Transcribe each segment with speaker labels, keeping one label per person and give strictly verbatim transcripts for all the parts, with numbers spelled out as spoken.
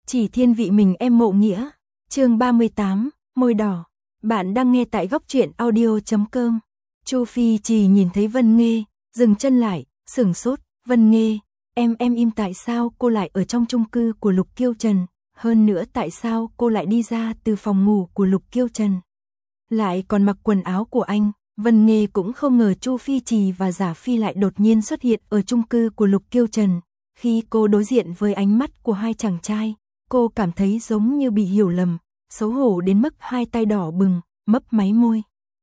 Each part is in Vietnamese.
Speaker 1: Chỉ thiên vị mình em mộ nghĩa. Chương ba mươi tám, môi đỏ. Bạn đang nghe tại góc truyện audio chấm com. Chu Phi Trì nhìn thấy Vân Nghê, dừng chân lại, sửng sốt. Vân Nghê, em em im tại sao cô lại ở trong chung cư của Lục Kiêu Trần? Hơn nữa tại sao cô lại đi ra từ phòng ngủ của Lục Kiêu Trần? Lại còn mặc quần áo của anh. Vân Nghê cũng không ngờ Chu Phi Trì và Giả Phi lại đột nhiên xuất hiện ở chung cư của Lục Kiêu Trần. Khi cô đối diện với ánh mắt của hai chàng trai, cô cảm thấy giống như bị hiểu lầm, xấu hổ đến mức hai tay đỏ bừng, mấp máy môi.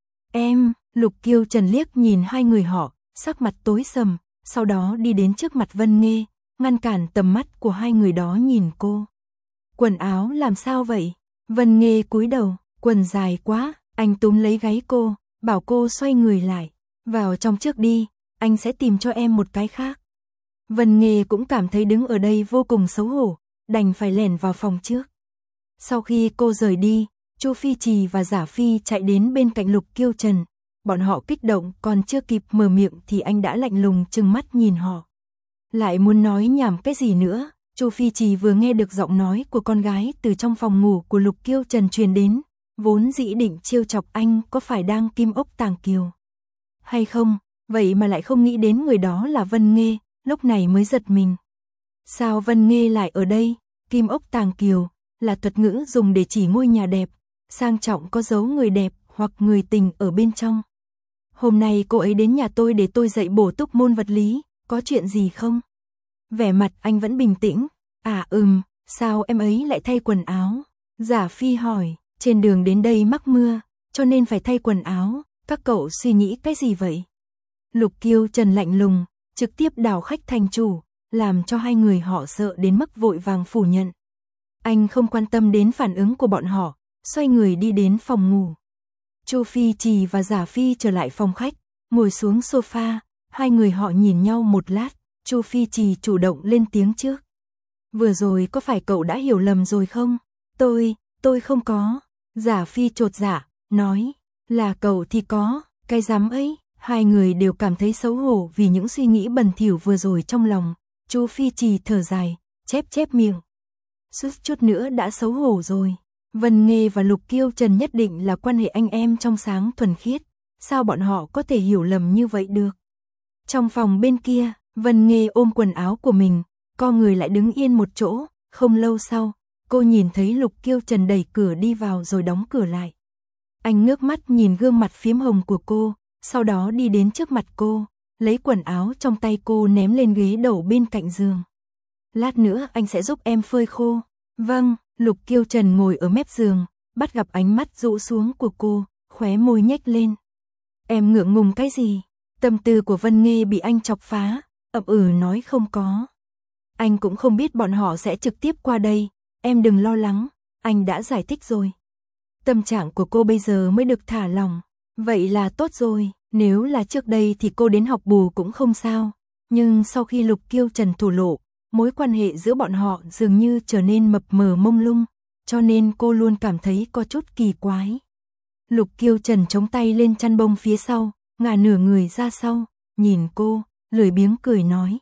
Speaker 1: Em, Lục Kiêu Trần liếc nhìn hai người họ, sắc mặt tối sầm, sau đó đi đến trước mặt Vân Nghê, ngăn cản tầm mắt của hai người đó nhìn cô. Quần áo làm sao vậy? Vân Nghê cúi đầu, quần dài quá, anh túm lấy gáy cô, bảo cô xoay người lại, vào trong trước đi, anh sẽ tìm cho em một cái khác. Vân Nghê cũng cảm thấy đứng ở đây vô cùng xấu hổ, đành phải lẻn vào phòng trước. Sau khi cô rời đi, Chu Phi Trì và Giả Phi chạy đến bên cạnh Lục Kiêu Trần. Bọn họ kích động còn chưa kịp mở miệng thì anh đã lạnh lùng trừng mắt nhìn họ. Lại muốn nói nhảm cái gì nữa, Chu Phi Trì vừa nghe được giọng nói của con gái từ trong phòng ngủ của Lục Kiêu Trần truyền đến, vốn dĩ định trêu chọc anh có phải đang kim ốc tàng kiều hay không, vậy mà lại không nghĩ đến người đó là Vân Nghê, lúc này mới giật mình. Sao Vân Nghê lại ở đây? Kim ốc tàng kiều là thuật ngữ dùng để chỉ ngôi nhà đẹp, sang trọng có dấu người đẹp hoặc người tình ở bên trong. Hôm nay cô ấy đến nhà tôi để tôi dạy bổ túc môn vật lý, có chuyện gì không? Vẻ mặt anh vẫn bình tĩnh. À ừm, sao em ấy lại thay quần áo? Giả Phi hỏi, trên đường đến đây mắc mưa, cho nên phải thay quần áo, các cậu suy nghĩ cái gì vậy? Lục Kiêu Trần lạnh lùng, trực tiếp đảo khách thành chủ, làm cho hai người họ sợ đến mức vội vàng phủ nhận. Anh không quan tâm đến phản ứng của bọn họ, xoay người đi đến phòng ngủ. Chu Phi Trì và Giả Phi trở lại phòng khách, ngồi xuống sofa, hai người họ nhìn nhau một lát, Chu Phi Trì chủ động lên tiếng trước. Vừa rồi có phải cậu đã hiểu lầm rồi không? Tôi, tôi không có. Giả Phi chột dạ, nói, là cậu thì có, cái dám ấy. Hai người đều cảm thấy xấu hổ vì những suy nghĩ bẩn thỉu vừa rồi trong lòng. Chu Phi Trì thở dài, chép chép miệng. Chút chút nữa đã xấu hổ rồi. Vân Nghê và Lục Kiêu Trần nhất định là quan hệ anh em trong sáng thuần khiết. Sao bọn họ có thể hiểu lầm như vậy được? Trong phòng bên kia, Vân Nghê ôm quần áo của mình, co người lại đứng yên một chỗ. Không lâu sau, cô nhìn thấy Lục Kiêu Trần đẩy cửa đi vào rồi đóng cửa lại. Anh ngước mắt nhìn gương mặt phiếm hồng của cô, sau đó đi đến trước mặt cô, lấy quần áo trong tay cô ném lên ghế đầu bên cạnh giường. Lát nữa anh sẽ giúp em phơi khô. Vâng, Lục Kiêu Trần ngồi ở mép giường, bắt gặp ánh mắt rũ xuống của cô, khóe môi nhếch lên. Em ngượng ngùng cái gì? Tâm tư của Vân Nghê bị anh chọc phá, ậm ừ nói không có. Anh cũng không biết bọn họ sẽ trực tiếp qua đây, em đừng lo lắng, anh đã giải thích rồi. Tâm trạng của cô bây giờ mới được thả lỏng, vậy là tốt rồi, nếu là trước đây thì cô đến học bù cũng không sao, nhưng sau khi Lục Kiêu Trần thổ lộ, mối quan hệ giữa bọn họ dường như trở nên mập mờ mông lung, cho nên cô luôn cảm thấy có chút kỳ quái. Lục Kiêu Trần chống tay lên chăn bông phía sau, ngả nửa người ra sau, nhìn cô, lười biếng cười nói.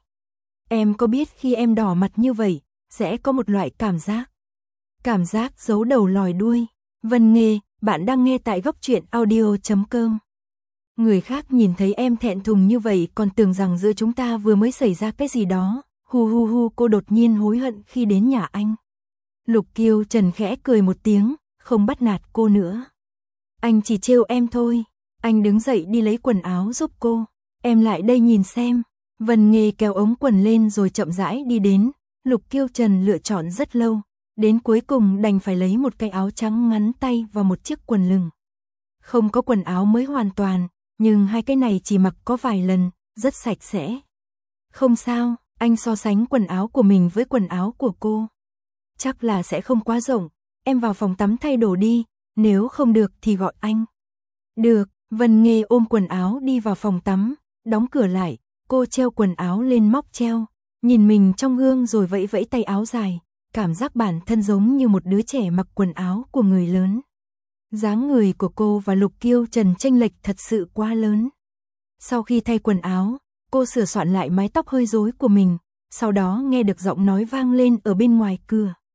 Speaker 1: Em có biết khi em đỏ mặt như vậy, sẽ có một loại cảm giác. Cảm giác giấu đầu lòi đuôi. Vân Nghê, bạn đang nghe tại góc truyện audio chấm com. Người khác nhìn thấy em thẹn thùng như vậy còn tưởng rằng giữa chúng ta vừa mới xảy ra cái gì đó. Hu hu hu, cô đột nhiên hối hận khi đến nhà anh. Lục Kiêu Trần khẽ cười một tiếng, không bắt nạt cô nữa. Anh chỉ trêu em thôi. Anh đứng dậy đi lấy quần áo giúp cô. Em lại đây nhìn xem. Vân Nghê kéo ống quần lên rồi chậm rãi đi đến. Lục Kiêu Trần lựa chọn rất lâu, đến cuối cùng đành phải lấy một cái áo trắng ngắn tay và một chiếc quần lửng. Không có quần áo mới hoàn toàn, nhưng hai cái này chỉ mặc có vài lần, rất sạch sẽ. Không sao, anh so sánh quần áo của mình với quần áo của cô. Chắc là sẽ không quá rộng, em vào phòng tắm thay đồ đi, nếu không được thì gọi anh. Được, Vân Nghê ôm quần áo đi vào phòng tắm, đóng cửa lại, cô treo quần áo lên móc treo, nhìn mình trong gương rồi vẫy vẫy tay áo dài, cảm giác bản thân giống như một đứa trẻ mặc quần áo của người lớn. Dáng người của cô và Lục Kiêu Trần chênh lệch thật sự quá lớn. Sau khi thay quần áo, cô sửa soạn lại mái tóc hơi rối của mình, sau đó nghe được giọng nói vang lên ở bên ngoài cửa.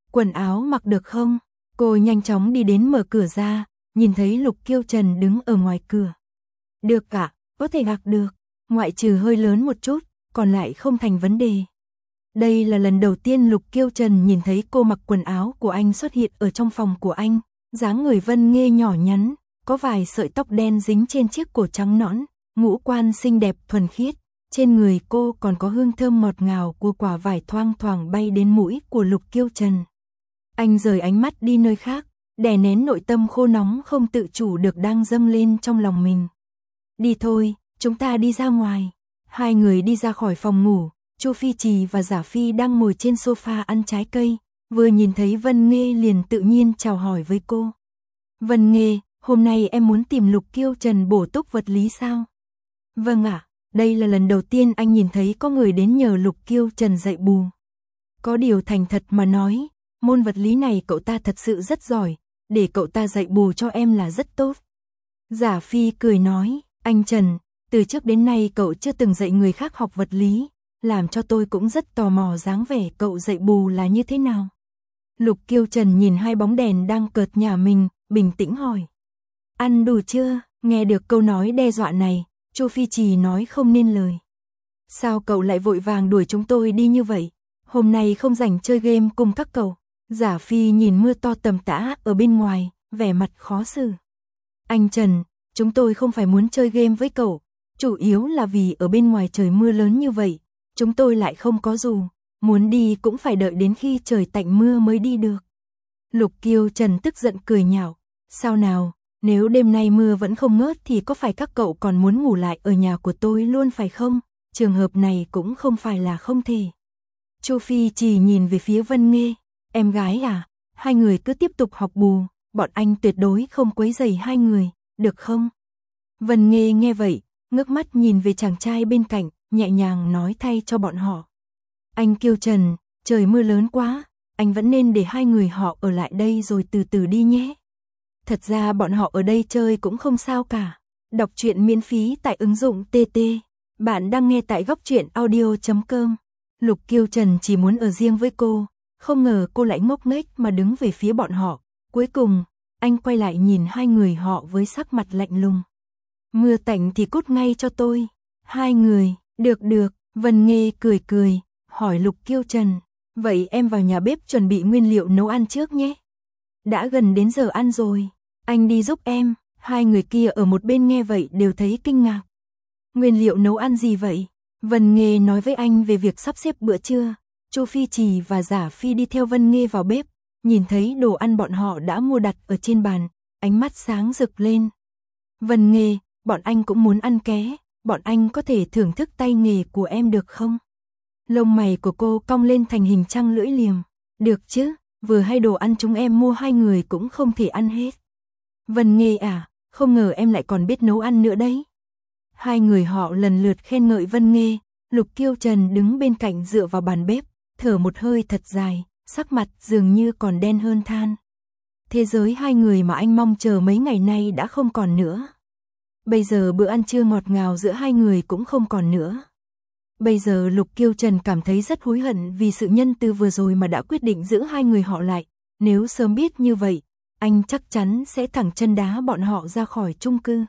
Speaker 1: quần áo mặc được không? Cô nhanh chóng đi đến mở cửa ra, nhìn thấy Lục Kiêu Trần đứng ở ngoài cửa. Được ạ, có thể mặc được, ngoại trừ hơi lớn một chút, còn lại không thành vấn đề. Đây là lần đầu tiên Lục Kiêu Trần nhìn thấy cô mặc quần áo của anh xuất hiện ở trong phòng của anh, dáng người Vân Nghê nhỏ nhắn, có vài sợi tóc đen dính trên chiếc cổ trắng nõn, ngũ quan xinh đẹp thuần khiết, trên người cô còn có hương thơm ngọt ngào của quả vải thoang thoảng bay đến mũi của Lục Kiêu Trần. Anh rời ánh mắt đi nơi khác, đè nén nội tâm khô nóng không tự chủ được đang dâng lên trong lòng mình. Đi thôi, chúng ta đi ra ngoài. Hai người đi ra khỏi phòng ngủ, Chu Phi Trì và Giả Phi đang ngồi trên sofa ăn trái cây, vừa nhìn thấy Vân Nghê liền tự nhiên chào hỏi với cô. Vân Nghê, hôm nay em muốn tìm Lục Kiêu Trần bổ túc vật lý sao? Vâng ạ, đây là lần đầu tiên anh nhìn thấy có người đến nhờ Lục Kiêu Trần dạy bù. Có điều thành thật mà nói, môn vật lý này cậu ta thật sự rất giỏi, để cậu ta dạy bù cho em là rất tốt. Giả Phi cười nói, anh Trần, từ trước đến nay cậu chưa từng dạy người khác học vật lý, làm cho tôi cũng rất tò mò dáng vẻ cậu dạy bù là như thế nào. Lục Kiêu Trần nhìn hai bóng đèn đang cợt nhả mình, bình tĩnh hỏi. Ăn đủ chưa? Nghe được câu nói đe dọa này, Chu Phi Trì nói không nên lời. Sao cậu lại vội vàng đuổi chúng tôi đi như vậy? Hôm nay không rảnh chơi game cùng các cậu. Giả Phi nhìn mưa to tầm tã ở bên ngoài, vẻ mặt khó xử. Anh Trần, chúng tôi không phải muốn chơi game với cậu, chủ yếu là vì ở bên ngoài trời mưa lớn như vậy, chúng tôi lại không có dù, muốn đi cũng phải đợi đến khi trời tạnh mưa mới đi được. Lục Kiêu Trần tức giận cười nhạo, sao nào, nếu đêm nay mưa vẫn không ngớt thì có phải các cậu còn muốn ngủ lại ở nhà của tôi luôn phải không? Trường hợp này cũng không phải là không thể. Chu Phi chỉ nhìn về phía Vân Nghê, em gái à, hai người cứ tiếp tục học bù, bọn anh tuyệt đối không quấy rầy hai người, được không? Vân Nghê nghe vậy, ngước mắt nhìn về chàng trai bên cạnh, nhẹ nhàng nói thay cho bọn họ. Anh Kiêu Trần, trời mưa lớn quá, anh vẫn nên để hai người họ ở lại đây rồi từ từ đi nhé. Thật ra bọn họ ở đây chơi cũng không sao cả. Đọc truyện miễn phí tại ứng dụng tê tê. Bạn đang nghe tại góc truyện audio chấm com. Lục Kiêu Trần chỉ muốn ở riêng với cô, không ngờ cô lại ngốc nghếch mà đứng về phía bọn họ. Cuối cùng, anh quay lại nhìn hai người họ với sắc mặt lạnh lùng. Mưa tạnh thì cút ngay cho tôi. Hai người, được được, Vân Nghê cười cười, hỏi Lục Kiêu Trần. Vậy em vào nhà bếp chuẩn bị nguyên liệu nấu ăn trước nhé. Đã gần đến giờ ăn rồi, anh đi giúp em. Hai người kia ở một bên nghe vậy đều thấy kinh ngạc. Nguyên liệu nấu ăn gì vậy? Vân Nghê nói với anh về việc sắp xếp bữa trưa. Chu Phi Trì và Giả Phi đi theo Vân Nghê vào bếp, nhìn thấy đồ ăn bọn họ đã mua đặt ở trên bàn, ánh mắt sáng rực lên. Vân Nghê, bọn anh cũng muốn ăn ké, bọn anh có thể thưởng thức tay nghề của em được không? Lông mày của cô cong lên thành hình trăng lưỡi liềm. Được chứ, vừa hay đồ ăn chúng em mua hai người cũng không thể ăn hết. Vân Nghê à, không ngờ em lại còn biết nấu ăn nữa đấy. Hai người họ lần lượt khen ngợi Vân Nghê. Lục Kiêu Trần đứng bên cạnh dựa vào bàn bếp, thở một hơi thật dài, sắc mặt dường như còn đen hơn than. Thế giới hai người mà anh mong chờ mấy ngày nay đã không còn nữa. Bây giờ bữa ăn trưa ngọt ngào giữa hai người cũng không còn nữa. Bây giờ Lục Kiêu Trần cảm thấy rất hối hận vì sự nhân từ vừa rồi mà đã quyết định giữ hai người họ lại. Nếu sớm biết như vậy, anh chắc chắn sẽ thẳng chân đá bọn họ ra khỏi chung cư.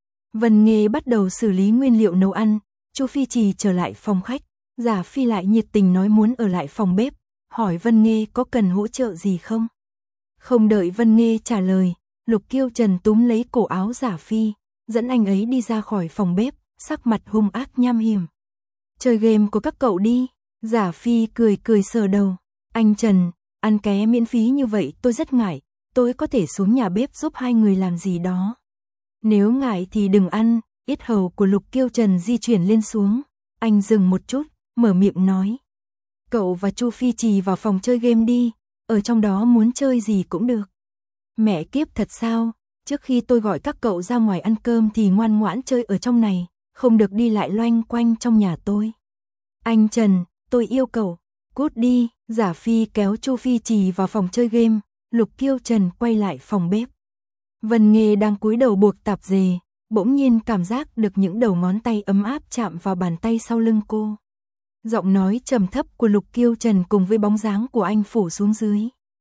Speaker 1: Vân Nghê bắt đầu xử lý nguyên liệu nấu ăn, Chu Phi Trì trở lại phòng khách, Giả Phi lại nhiệt tình nói muốn ở lại phòng bếp, hỏi Vân Nghê có cần hỗ trợ gì không. Không đợi Vân Nghê trả lời, Lục Kiêu Trần túm lấy cổ áo Giả Phi, dẫn anh ấy đi ra khỏi phòng bếp, sắc mặt hung ác nham hiểm. Chơi game của các cậu đi. Giả Phi cười cười sờ đầu. Anh Trần, ăn ké miễn phí như vậy tôi rất ngại, tôi có thể xuống nhà bếp giúp hai người làm gì đó. Nếu ngại thì đừng ăn. Yết hầu của Lục Kiêu Trần di chuyển lên xuống. Anh dừng một chút, mở miệng nói. Cậu và Chu Phi Trì vào phòng chơi game đi, ở trong đó muốn chơi gì cũng được. Mẹ kiếp thật sao, trước khi tôi gọi các cậu ra ngoài ăn cơm thì ngoan ngoãn chơi ở trong này, không được đi lại loanh quanh trong nhà tôi. Anh Trần, tôi yêu cậu, cút đi. Giả Phi kéo Chu Phi Trì vào phòng chơi game, Lục Kiêu Trần quay lại phòng bếp. Vân Nghê đang cúi đầu buộc tạp dề, bỗng nhiên cảm giác được những đầu ngón tay ấm áp chạm vào bàn tay sau lưng cô. Giọng nói trầm thấp của Lục Kiêu Trần cùng với bóng dáng của anh phủ xuống dưới.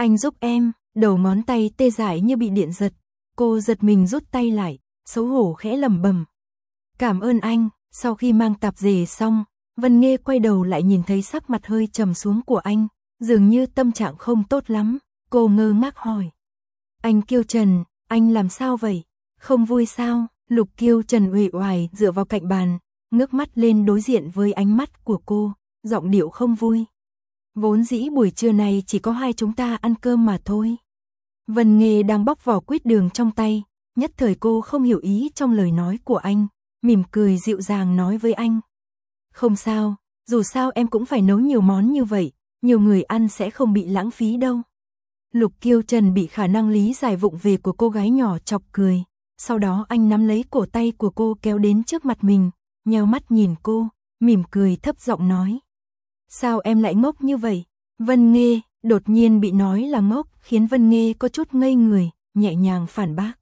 Speaker 1: Anh giúp em, đầu ngón tay tê dại như bị điện giật. Cô giật mình rút tay lại, xấu hổ khẽ lẩm bẩm. Cảm ơn anh. Sau khi mang tạp dề xong, Vân Nghê quay đầu lại nhìn thấy sắc mặt hơi trầm xuống của anh, dường như tâm trạng không tốt lắm. Cô ngơ ngác hỏi. Anh Kiêu Trần, anh làm sao vậy? Không vui sao? Lục Kiêu Trần uể oải dựa vào cạnh bàn, ngước mắt lên đối diện với ánh mắt của cô, giọng điệu không vui. Vốn dĩ buổi trưa này chỉ có hai chúng ta ăn cơm mà thôi. Vân Nghê đang bóc vỏ quýt đường trong tay, nhất thời cô không hiểu ý trong lời nói của anh, mỉm cười dịu dàng nói với anh. Không sao, dù sao em cũng phải nấu nhiều món như vậy, nhiều người ăn sẽ không bị lãng phí đâu. Lục Kiêu Trần bị khả năng lý giải vụng về của cô gái nhỏ chọc cười, sau đó anh nắm lấy cổ tay của cô kéo đến trước mặt mình, nheo mắt nhìn cô, mỉm cười thấp giọng nói. Sao em lại ngốc như vậy? Vân Nghê, đột nhiên bị nói là ngốc, khiến Vân Nghê có chút ngây người, nhẹ nhàng phản bác.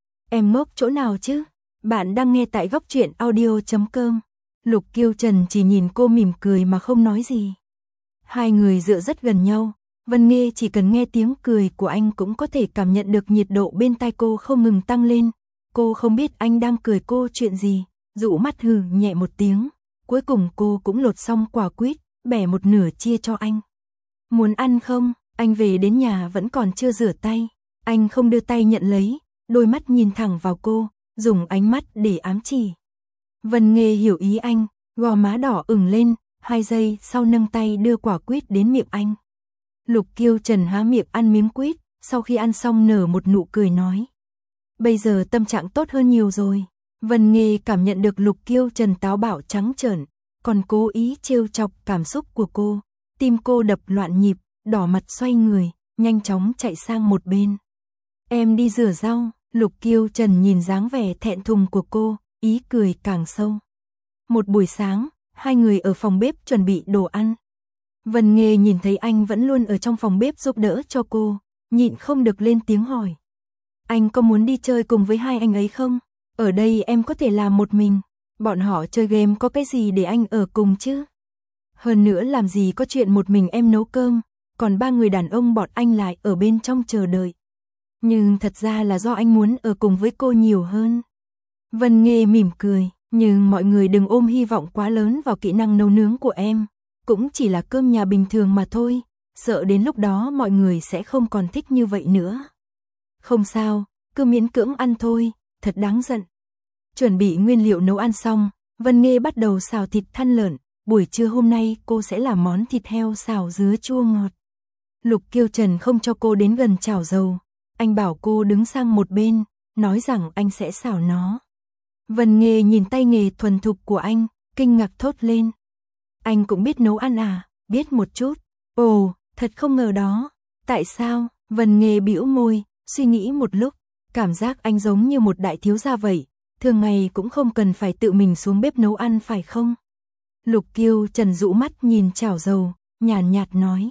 Speaker 1: Em ngốc chỗ nào chứ? Bạn đang nghe tại góc truyện audio chấm com. Lục Kiêu Trần chỉ nhìn cô mỉm cười mà không nói gì. Hai người dựa rất gần nhau, Vân Nghê chỉ cần nghe tiếng cười của anh cũng có thể cảm nhận được nhiệt độ bên tai cô không ngừng tăng lên. Cô không biết anh đang cười cô chuyện gì, dụ mắt hừ nhẹ một tiếng. Cuối cùng cô cũng lột xong quả quýt, bẻ một nửa chia cho anh. Muốn ăn không? Anh về đến nhà vẫn còn chưa rửa tay. Anh không đưa tay nhận lấy, đôi mắt nhìn thẳng vào cô, dùng ánh mắt để ám chỉ. Vân Nghê hiểu ý anh, gò má đỏ ửng lên, hai giây sau nâng tay đưa quả quýt đến miệng anh. Lục Kiêu Trần há miệng ăn miếng quýt, sau khi ăn xong nở một nụ cười nói. Bây giờ tâm trạng tốt hơn nhiều rồi. Vân Nghê cảm nhận được Lục Kiêu Trần táo bạo trắng trợn, còn cố ý trêu chọc cảm xúc của cô. Tim cô đập loạn nhịp, đỏ mặt xoay người, nhanh chóng chạy sang một bên. Em đi rửa rau. Lục Kiêu Trần nhìn dáng vẻ thẹn thùng của cô, ý cười càng sâu. Một buổi sáng, hai người ở phòng bếp chuẩn bị đồ ăn. Vân Nghê nhìn thấy anh vẫn luôn ở trong phòng bếp giúp đỡ cho cô, nhịn không được lên tiếng hỏi. Anh có muốn đi chơi cùng với hai anh ấy không? Ở đây em có thể làm một mình, bọn họ chơi game có cái gì để anh ở cùng chứ? Hơn nữa làm gì có chuyện một mình em nấu cơm, còn ba người đàn ông bọn anh lại ở bên trong chờ đợi. Nhưng thật ra là do anh muốn ở cùng với cô nhiều hơn. Vân Nghê mỉm cười, nhưng mọi người đừng ôm hy vọng quá lớn vào kỹ năng nấu nướng của em. Cũng chỉ là cơm nhà bình thường mà thôi, sợ đến lúc đó mọi người sẽ không còn thích như vậy nữa. Không sao, cứ miễn cưỡng ăn thôi, thật đáng giận. Chuẩn bị nguyên liệu nấu ăn xong, Vân Nghê bắt đầu xào thịt thăn lợn, buổi trưa hôm nay cô sẽ làm món thịt heo xào dứa chua ngọt. Lục Kiêu Trần không cho cô đến gần chảo dầu, anh bảo cô đứng sang một bên, nói rằng anh sẽ xào nó. Vân Nghê nhìn tay nghề thuần thục của anh, kinh ngạc thốt lên. Anh cũng biết nấu ăn à? Biết một chút. Ồ, thật không ngờ đó. Tại sao? Vân Nghê bĩu môi, suy nghĩ một lúc, cảm giác anh giống như một đại thiếu gia vậy, thường ngày cũng không cần phải tự mình xuống bếp nấu ăn phải không? Lục Kiêu Trần dụ mắt nhìn chảo dầu, nhàn nhạt nói.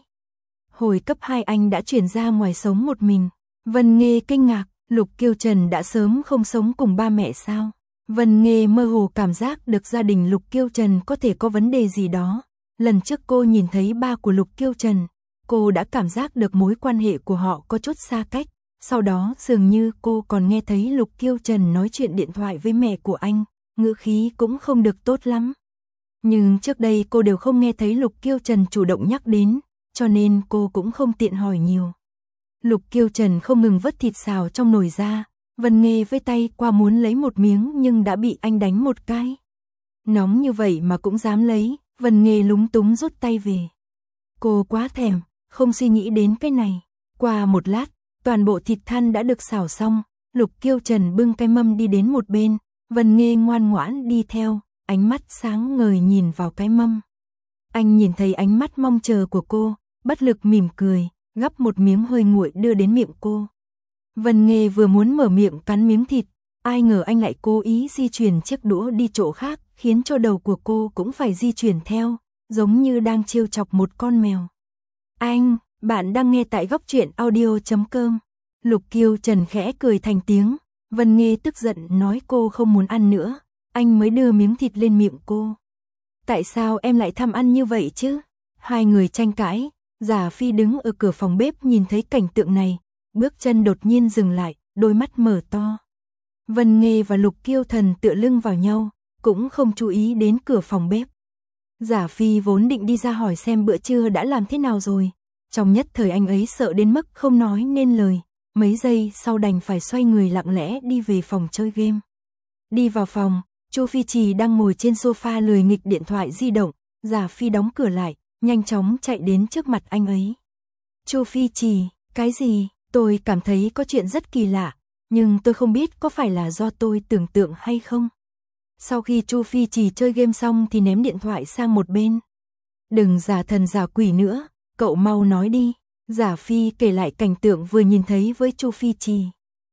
Speaker 1: Hồi cấp hai anh đã chuyển ra ngoài sống một mình. Vân Nghê kinh ngạc, Lục Kiêu Trần đã sớm không sống cùng ba mẹ sao? Vân Nghê mơ hồ cảm giác được gia đình Lục Kiêu Trần có thể có vấn đề gì đó. Lần trước cô nhìn thấy ba của Lục Kiêu Trần, cô đã cảm giác được mối quan hệ của họ có chút xa cách. Sau đó dường như cô còn nghe thấy Lục Kiêu Trần nói chuyện điện thoại với mẹ của anh, ngữ khí cũng không được tốt lắm. Nhưng trước đây cô đều không nghe thấy Lục Kiêu Trần chủ động nhắc đến, cho nên cô cũng không tiện hỏi nhiều. Lục Kiêu Trần không ngừng vớt thịt xào trong nồi ra, Vân Nghê với tay qua muốn lấy một miếng nhưng đã bị anh đánh một cái. Nóng như vậy mà cũng dám lấy, Vân Nghê lúng túng rút tay về. Cô quá thèm, không suy nghĩ đến cái này. Qua một lát, toàn bộ thịt thăn đã được xào xong, Lục Kiêu Trần bưng cái mâm đi đến một bên, Vân Nghê ngoan ngoãn đi theo, ánh mắt sáng ngời nhìn vào cái mâm. Anh nhìn thấy ánh mắt mong chờ của cô, bất lực mỉm cười, gắp một miếng hơi nguội đưa đến miệng cô. Vân Nghê vừa muốn mở miệng cắn miếng thịt, ai ngờ anh lại cố ý di chuyển chiếc đũa đi chỗ khác, khiến cho đầu của cô cũng phải di chuyển theo, giống như đang trêu chọc một con mèo. Anh, bạn đang nghe tại góc truyện audio chấm com. Lục Kiêu Trần khẽ cười thành tiếng, Vân Nghê tức giận nói cô không muốn ăn nữa, anh mới đưa miếng thịt lên miệng cô. Tại sao em lại tham ăn như vậy chứ? Hai người tranh cãi, Giả Phi đứng ở cửa phòng bếp nhìn thấy cảnh tượng này, bước chân đột nhiên dừng lại, đôi mắt mở to. Vân Nghê và Lục Kiêu Thần tựa lưng vào nhau, cũng không chú ý đến cửa phòng bếp. Giả Phi vốn định đi ra hỏi xem bữa trưa đã làm thế nào rồi. Trong nhất thời anh ấy sợ đến mức không nói nên lời, mấy giây sau đành phải xoay người lặng lẽ đi về phòng chơi game. Đi vào phòng, Chu Phi Trì đang ngồi trên sofa lười nghịch điện thoại di động, Giả Phi đóng cửa lại, nhanh chóng chạy đến trước mặt anh ấy. Chu Phi Trì, cái gì? Tôi cảm thấy có chuyện rất kỳ lạ, nhưng tôi không biết có phải là do tôi tưởng tượng hay không. Sau khi Chu Phi Trì chơi game xong thì ném điện thoại sang một bên. Đừng giả thần giả quỷ nữa, cậu mau nói đi. Giả Phi kể lại cảnh tượng vừa nhìn thấy với Chu Phi Trì.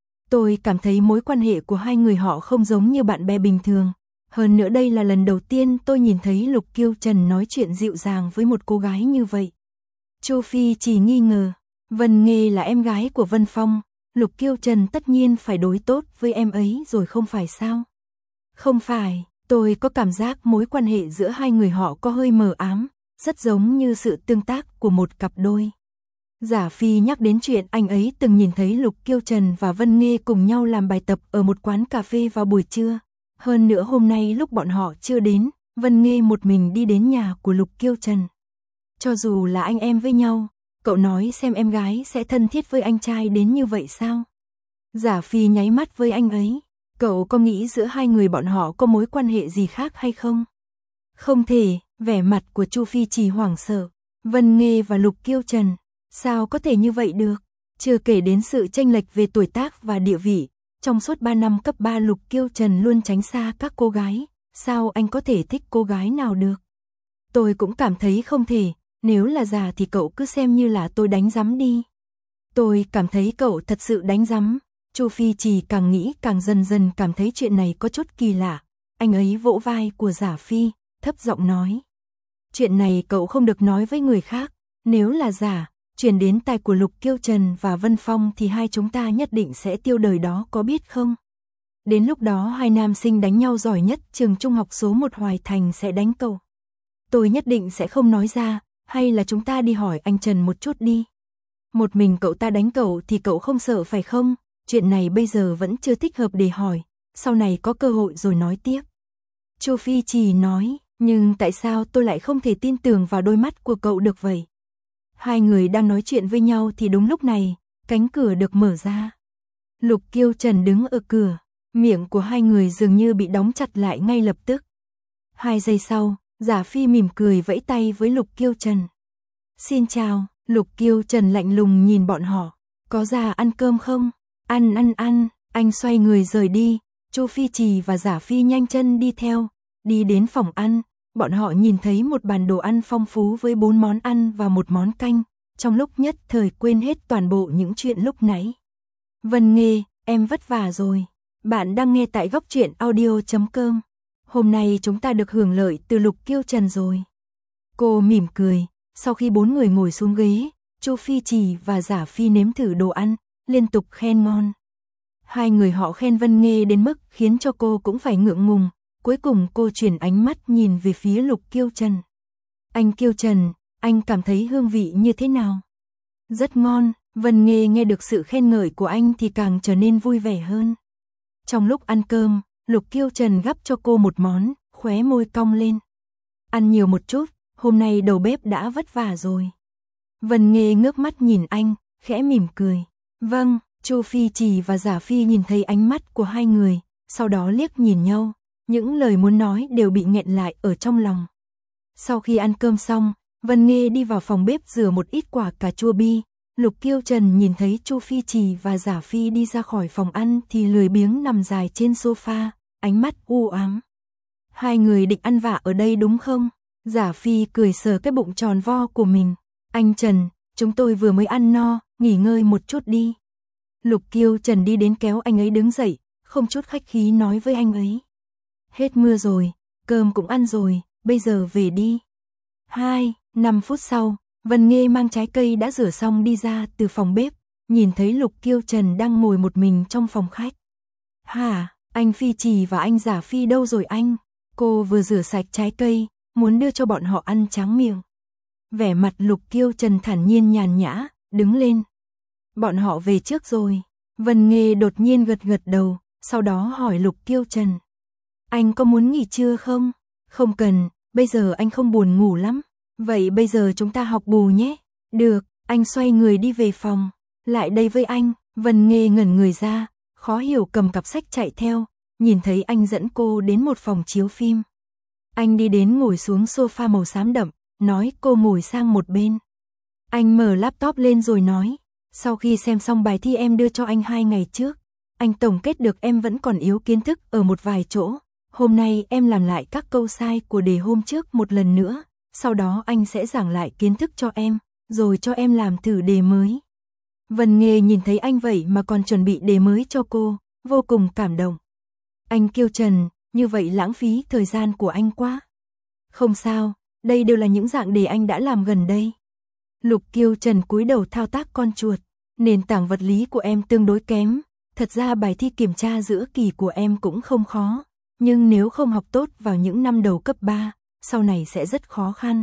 Speaker 1: Tôi cảm thấy mối quan hệ của hai người họ không giống như bạn bè bình thường. Hơn nữa đây là lần đầu tiên tôi nhìn thấy Lục Kiêu Trần nói chuyện dịu dàng với một cô gái như vậy. Chu Phi Trì nghi ngờ, Vân Nghê là em gái của Vân Phong, Lục Kiêu Trần tất nhiên phải đối tốt với em ấy rồi không phải sao? Không phải, tôi có cảm giác mối quan hệ giữa hai người họ có hơi mờ ám, rất giống như sự tương tác của một cặp đôi. Giả Phi nhắc đến chuyện anh ấy từng nhìn thấy Lục Kiêu Trần và Vân Nghê cùng nhau làm bài tập ở một quán cà phê vào buổi trưa. Hơn nữa hôm nay lúc bọn họ chưa đến, Vân Nghê một mình đi đến nhà của Lục Kiêu Trần. Cho dù là anh em với nhau, cậu nói xem em gái sẽ thân thiết với anh trai đến như vậy sao? Giả Phi nháy mắt với anh ấy. Cậu có nghĩ giữa hai người bọn họ có mối quan hệ gì khác hay không? Không thể, vẻ mặt của Chu Phi Trì hoảng sợ. Vân Nghê và Lục Kiêu Trần, sao có thể như vậy được? Chưa kể đến sự chênh lệch về tuổi tác và địa vị. Trong suốt ba năm cấp ba Lục Kiêu Trần luôn tránh xa các cô gái. Sao anh có thể thích cô gái nào được? Tôi cũng cảm thấy không thể. Nếu là già thì cậu cứ xem như là tôi đánh rắm đi. Tôi cảm thấy cậu thật sự đánh rắm. Chu Phi Trì càng nghĩ càng dần dần cảm thấy chuyện này có chút kỳ lạ. Anh ấy vỗ vai của Giả Phi, thấp giọng nói. Chuyện này cậu không được nói với người khác. Nếu là giả, truyền đến tai của Lục Kiêu Trần và Vân Phong thì hai chúng ta nhất định sẽ tiêu đời đó, có biết không? Đến lúc đó hai nam sinh đánh nhau giỏi nhất trường trung học số một Hoài Thành sẽ đánh cậu. Tôi nhất định sẽ không nói ra, hay là chúng ta đi hỏi anh Trần một chút đi. Một mình cậu ta đánh cậu thì cậu không sợ phải không? Chuyện này bây giờ vẫn chưa thích hợp để hỏi, sau này có cơ hội rồi nói tiếp. Chu Phi Trì nói, nhưng tại sao tôi lại không thể tin tưởng vào đôi mắt của cậu được vậy? Hai người đang nói chuyện với nhau thì đúng lúc này, cánh cửa được mở ra. Lục Kiêu Trần đứng ở cửa, miệng của hai người dường như bị đóng chặt lại ngay lập tức. Hai giây sau, Giả Phi mỉm cười vẫy tay với Lục Kiêu Trần. Xin chào, Lục Kiêu Trần lạnh lùng nhìn bọn họ, có ra ăn cơm không? Ăn ăn ăn, anh xoay người rời đi, Chu Phi Trì và Giả Phi nhanh chân đi theo, đi đến phòng ăn, bọn họ nhìn thấy một bàn đồ ăn phong phú với bốn món ăn và một món canh, trong lúc nhất thời quên hết toàn bộ những chuyện lúc nãy. Vân Nghê, em vất vả rồi, bạn đang nghe tại góc truyện audio chấm com, hôm nay chúng ta được hưởng lợi từ Lục Kiêu Trần rồi. Cô mỉm cười, sau khi bốn người ngồi xuống ghế, Chu Phi Trì và Giả Phi nếm thử đồ ăn, liên tục khen ngon. Hai người họ khen Vân Nghê đến mức khiến cho cô cũng phải ngượng ngùng, cuối cùng cô chuyển ánh mắt nhìn về phía Lục Kiêu Trần. Anh Kiêu Trần, anh cảm thấy hương vị như thế nào? Rất ngon, Vân Nghê nghe được sự khen ngợi của anh thì càng trở nên vui vẻ hơn. Trong lúc ăn cơm, Lục Kiêu Trần gắp cho cô một món, khóe môi cong lên. Ăn nhiều một chút, hôm nay đầu bếp đã vất vả rồi. Vân Nghê ngước mắt nhìn anh, khẽ mỉm cười. Vâng, Chu Phi Trì và Giả Phi nhìn thấy ánh mắt của hai người, sau đó liếc nhìn nhau, những lời muốn nói đều bị nghẹn lại ở trong lòng. Sau khi ăn cơm xong, Vân Nghê đi vào phòng bếp rửa một ít quả cà chua bi. Lục Kiêu Trần nhìn thấy Chu Phi Trì và Giả Phi đi ra khỏi phòng ăn thì lười biếng nằm dài trên sofa, ánh mắt u ám. Hai người định ăn vạ ở đây đúng không? Giả Phi cười sờ cái bụng tròn vo của mình. Anh Trần, chúng tôi vừa mới ăn no, nghỉ ngơi một chút đi. Lục Kiêu Trần đi đến kéo anh ấy đứng dậy, không chút khách khí nói với anh ấy. Hết mưa rồi, cơm cũng ăn rồi, bây giờ về đi. Hai, năm phút sau, Vân Nghê mang trái cây đã rửa xong đi ra từ phòng bếp, nhìn thấy Lục Kiêu Trần đang ngồi một mình trong phòng khách. Hả, anh Phi Trì và anh Giả Phi đâu rồi anh? Cô vừa rửa sạch trái cây, muốn đưa cho bọn họ ăn tráng miệng. Vẻ mặt Lục Kiêu Trần thản nhiên nhàn nhã, đứng lên. Bọn họ về trước rồi. Vân Nghê đột nhiên gật gật đầu, sau đó hỏi Lục Kiêu Trần. Anh có muốn nghỉ trưa không? Không cần, bây giờ anh không buồn ngủ lắm. Vậy bây giờ chúng ta học bù nhé. Được, anh xoay người đi về phòng. Lại đây với anh. Vân Nghê ngẩn người ra, khó hiểu cầm cặp sách chạy theo, nhìn thấy anh dẫn cô đến một phòng chiếu phim. Anh đi đến ngồi xuống sofa màu xám đậm, nói cô ngồi sang một bên. Anh mở laptop lên rồi nói, sau khi xem xong bài thi em đưa cho anh hai ngày trước, anh tổng kết được em vẫn còn yếu kiến thức ở một vài chỗ. Hôm nay em làm lại các câu sai của đề hôm trước một lần nữa, sau đó anh sẽ giảng lại kiến thức cho em, rồi cho em làm thử đề mới. Vân Nghê nhìn thấy anh vậy mà còn chuẩn bị đề mới cho cô, vô cùng cảm động. Anh Kiêu Trần, như vậy lãng phí thời gian của anh quá. Không sao, đây đều là những dạng đề anh đã làm gần đây. Lục Kiêu Trần cúi đầu thao tác con chuột, nền tảng vật lý của em tương đối kém, thật ra bài thi kiểm tra giữa kỳ của em cũng không khó, nhưng nếu không học tốt vào những năm đầu cấp ba, sau này sẽ rất khó khăn.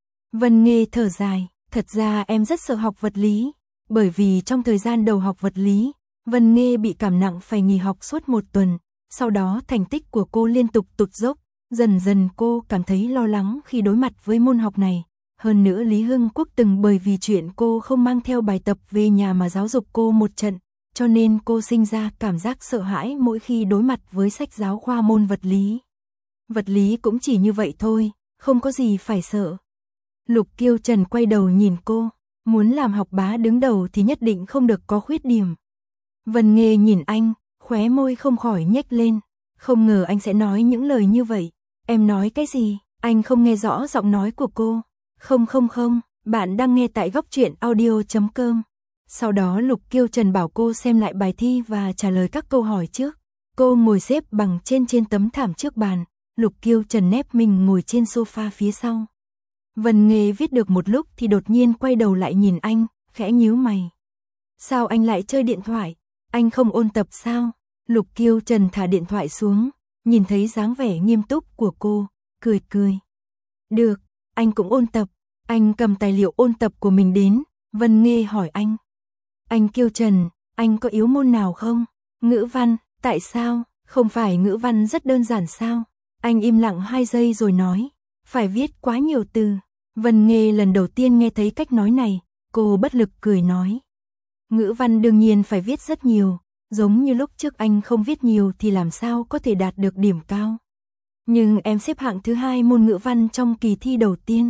Speaker 1: Vân Nghê thở dài, thật ra em rất sợ học vật lý, bởi vì trong thời gian đầu học vật lý, Vân Nghê bị cảm nặng phải nghỉ học suốt một tuần, sau đó thành tích của cô liên tục tụt dốc, dần dần cô cảm thấy lo lắng khi đối mặt với môn học này. Hơn nữa Lý Hưng Quốc từng bởi vì chuyện cô không mang theo bài tập về nhà mà giáo dục cô một trận, cho nên cô sinh ra cảm giác sợ hãi mỗi khi đối mặt với sách giáo khoa môn vật lý. Vật lý cũng chỉ như vậy thôi, không có gì phải sợ. Lục Kiêu Trần quay đầu nhìn cô, muốn làm học bá đứng đầu thì nhất định không được có khuyết điểm. Vân Nghê nhìn anh, khóe môi không khỏi nhếch lên, không ngờ anh sẽ nói những lời như vậy. Em nói cái gì? Anh không nghe rõ giọng nói của cô. Không không không, bạn đang nghe tại góc truyện audio chấm com. Sau đó Lục Kiêu Trần bảo cô xem lại bài thi và trả lời các câu hỏi trước. Cô ngồi xếp bằng trên trên tấm thảm trước bàn, Lục Kiêu Trần nép mình ngồi trên sofa phía sau. Vân Nghê viết được một lúc thì đột nhiên quay đầu lại nhìn anh, khẽ nhíu mày. Sao anh lại chơi điện thoại? Anh không ôn tập sao? Lục Kiêu Trần thả điện thoại xuống, nhìn thấy dáng vẻ nghiêm túc của cô, cười cười. Được, anh cũng ôn tập. Anh cầm tài liệu ôn tập của mình đến, Vân Nghê hỏi anh. Anh Kiêu Trần, anh có yếu môn nào không? Ngữ văn, tại sao? Không phải ngữ văn rất đơn giản sao? Anh im lặng hai giây rồi nói, phải viết quá nhiều từ. Vân Nghê lần đầu tiên nghe thấy cách nói này, cô bất lực cười nói. Ngữ văn đương nhiên phải viết rất nhiều, giống như lúc trước anh không viết nhiều thì làm sao có thể đạt được điểm cao. Nhưng em xếp hạng thứ hai môn ngữ văn trong kỳ thi đầu tiên.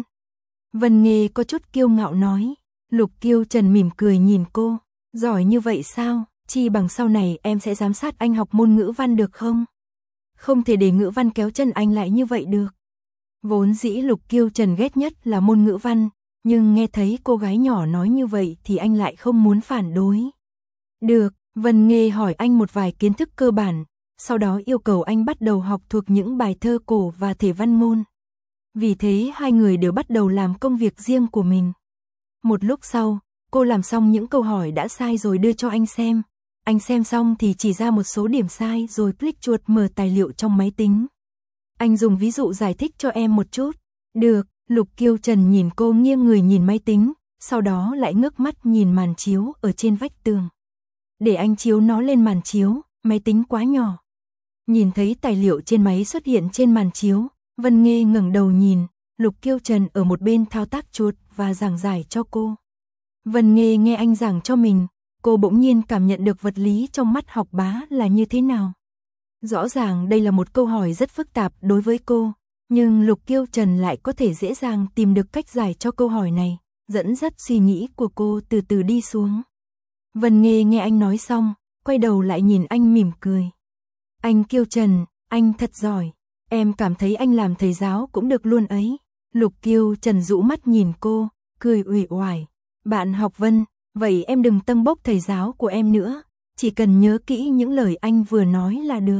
Speaker 1: Vân Nghê có chút kiêu ngạo nói. Lục Kiêu Trần mỉm cười nhìn cô. Giỏi như vậy sao? Chi bằng sau này em sẽ giám sát anh học môn ngữ văn được không? Không thể để ngữ văn kéo chân anh lại như vậy được. Vốn dĩ Lục Kiêu Trần ghét nhất là môn ngữ văn, nhưng nghe thấy cô gái nhỏ nói như vậy thì anh lại không muốn phản đối. Được, Vân Nghê hỏi anh một vài kiến thức cơ bản, sau đó yêu cầu anh bắt đầu học thuộc những bài thơ cổ và thể văn môn. Vì thế hai người đều bắt đầu làm công việc riêng của mình. Một lúc sau, cô làm xong những câu hỏi đã sai rồi đưa cho anh xem. Anh xem xong thì chỉ ra một số điểm sai rồi click chuột mở tài liệu trong máy tính. Anh dùng ví dụ giải thích cho em một chút. Được, Lục Kiêu Trần nhìn cô nghiêng người nhìn máy tính, sau đó lại ngước mắt nhìn màn chiếu ở trên vách tường. Để anh chiếu nó lên màn chiếu, máy tính quá nhỏ. Nhìn thấy tài liệu trên máy xuất hiện trên màn chiếu, Vân Nghê ngẩng đầu nhìn, Lục Kiêu Trần ở một bên thao tác chuột và giảng giải cho cô. Vân Nghê nghe anh giảng cho mình, cô bỗng nhiên cảm nhận được vật lý trong mắt học bá là như thế nào. Rõ ràng đây là một câu hỏi rất phức tạp đối với cô, nhưng Lục Kiêu Trần lại có thể dễ dàng tìm được cách giải cho câu hỏi này, dẫn dắt suy nghĩ của cô từ từ đi xuống. Vân Nghê nghe anh nói xong, quay đầu lại nhìn anh mỉm cười. Anh Kiêu Trần, anh thật giỏi, em cảm thấy anh làm thầy giáo cũng được luôn ấy. Lục Kiêu Trần rũ mắt nhìn cô, cười uể oải. Bạn học Vân, vậy em đừng tâng bốc thầy giáo của em nữa, chỉ cần nhớ kỹ những lời anh vừa nói là được.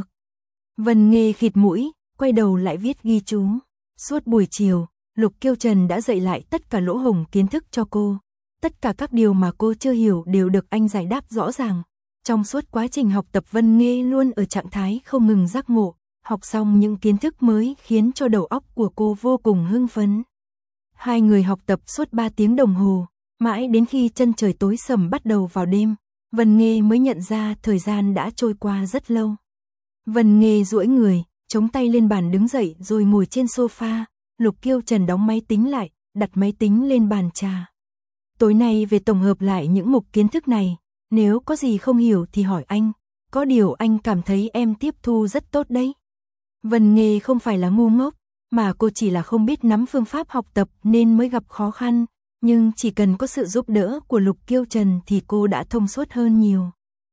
Speaker 1: Vân Nghê khịt mũi, quay đầu lại viết ghi chú. Suốt buổi chiều, Lục Kiêu Trần đã dạy lại tất cả lỗ hổng kiến thức cho cô. Tất cả các điều mà cô chưa hiểu đều được anh giải đáp rõ ràng. Trong suốt quá trình học tập Vân Nghê luôn ở trạng thái không ngừng giác ngộ, học xong những kiến thức mới khiến cho đầu óc của cô vô cùng hưng phấn. Hai người học tập suốt ba tiếng đồng hồ, mãi đến khi chân trời tối sầm bắt đầu vào đêm, Vân Nghê mới nhận ra thời gian đã trôi qua rất lâu. Vân Nghê duỗi người, chống tay lên bàn đứng dậy rồi ngồi trên sofa, Lục Kiêu Trần đóng máy tính lại, đặt máy tính lên bàn trà. Tối nay về tổng hợp lại những mục kiến thức này, nếu có gì không hiểu thì hỏi anh, có điều anh cảm thấy em tiếp thu rất tốt đấy. Vân Nghê không phải là ngu ngốc, mà cô chỉ là không biết nắm phương pháp học tập nên mới gặp khó khăn, nhưng chỉ cần có sự giúp đỡ của Lục Kiêu Trần thì cô đã thông suốt hơn nhiều.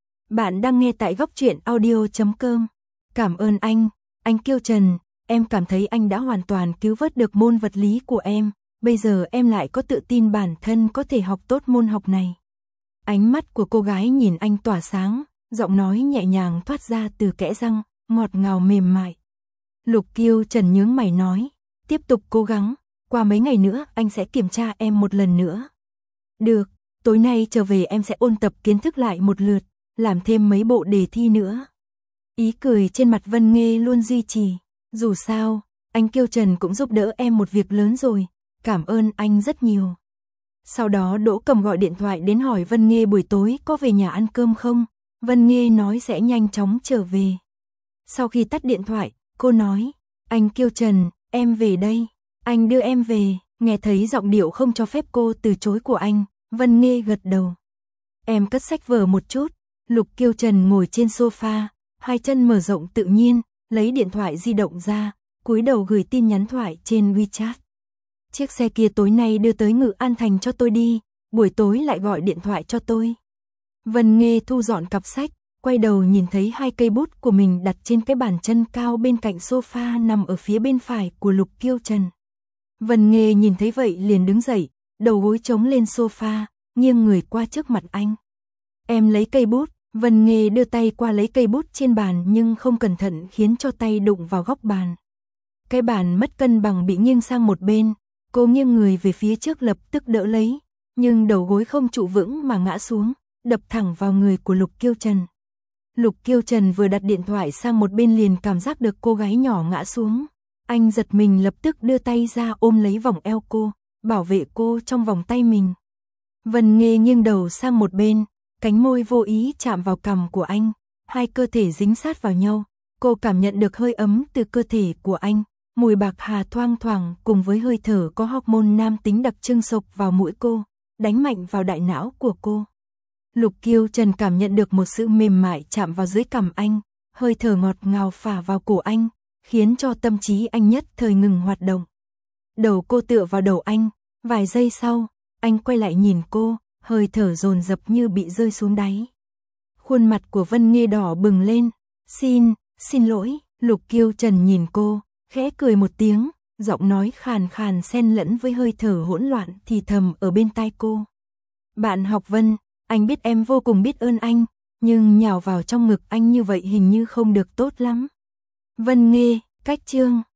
Speaker 1: Bạn đang nghe tại góc truyện audio chấm com. Cảm ơn anh, anh Kiêu Trần, em cảm thấy anh đã hoàn toàn cứu vớt được môn vật lý của em, bây giờ em lại có tự tin bản thân có thể học tốt môn học này. Ánh mắt của cô gái nhìn anh tỏa sáng, giọng nói nhẹ nhàng thoát ra từ kẽ răng, ngọt ngào mềm mại. Lục Kiêu Trần nhướng mày nói, tiếp tục cố gắng, qua mấy ngày nữa anh sẽ kiểm tra em một lần nữa. Được, tối nay trở về em sẽ ôn tập kiến thức lại một lượt, làm thêm mấy bộ đề thi nữa. Ý cười trên mặt Vân Nghê luôn duy trì, dù sao, anh Kiêu Trần cũng giúp đỡ em một việc lớn rồi, cảm ơn anh rất nhiều. Sau đó Đỗ Cầm gọi điện thoại đến hỏi Vân Nghê buổi tối có về nhà ăn cơm không, Vân Nghê nói sẽ nhanh chóng trở về. Sau khi tắt điện thoại, cô nói, anh Kiêu Trần, em về đây, anh đưa em về, nghe thấy giọng điệu không cho phép cô từ chối của anh, Vân Nghê gật đầu. Em cất sách vở một chút, Lục Kiêu Trần ngồi trên sofa, hai chân mở rộng tự nhiên, lấy điện thoại di động ra, cúi đầu gửi tin nhắn thoại trên WeChat. Chiếc xe kia tối nay đưa tới Ngự An Thành cho tôi đi, buổi tối lại gọi điện thoại cho tôi. Vân Nghê thu dọn cặp sách, quay đầu nhìn thấy hai cây bút của mình đặt trên cái bàn chân cao bên cạnh sofa nằm ở phía bên phải của Lục Kiêu Trần. Vân Nghê nhìn thấy vậy liền đứng dậy, đầu gối chống lên sofa, nghiêng người qua trước mặt anh. Em lấy cây bút, Vân Nghê đưa tay qua lấy cây bút trên bàn nhưng không cẩn thận khiến cho tay đụng vào góc bàn. Cái bàn mất cân bằng bị nghiêng sang một bên, cô nghiêng người về phía trước lập tức đỡ lấy, nhưng đầu gối không trụ vững mà ngã xuống, đập thẳng vào người của Lục Kiêu Trần. Lục Kiêu Trần vừa đặt điện thoại sang một bên liền cảm giác được cô gái nhỏ ngã xuống. Anh giật mình lập tức đưa tay ra ôm lấy vòng eo cô, bảo vệ cô trong vòng tay mình. Vân Nghê nghiêng đầu sang một bên, cánh môi vô ý chạm vào cằm của anh, hai cơ thể dính sát vào nhau, cô cảm nhận được hơi ấm từ cơ thể của anh, mùi bạc hà thoang thoảng cùng với hơi thở có hormone nam tính đặc trưng xộc vào mũi cô, đánh mạnh vào đại não của cô. Lục Kiêu Trần cảm nhận được một sự mềm mại chạm vào dưới cằm anh, hơi thở ngọt ngào phả vào cổ anh, khiến cho tâm trí anh nhất thời ngừng hoạt động. Đầu cô tựa vào đầu anh, vài giây sau, anh quay lại nhìn cô, hơi thở dồn dập như bị rơi xuống đáy. Khuôn mặt của Vân Nghê đỏ bừng lên, xin, xin lỗi, Lục Kiêu Trần nhìn cô, khẽ cười một tiếng, giọng nói khàn khàn xen lẫn với hơi thở hỗn loạn thì thầm ở bên tai cô. Bạn học Vân, anh biết em vô cùng biết ơn anh, nhưng nhào vào trong ngực anh như vậy hình như không được tốt lắm. Vân Nghê, cách chương.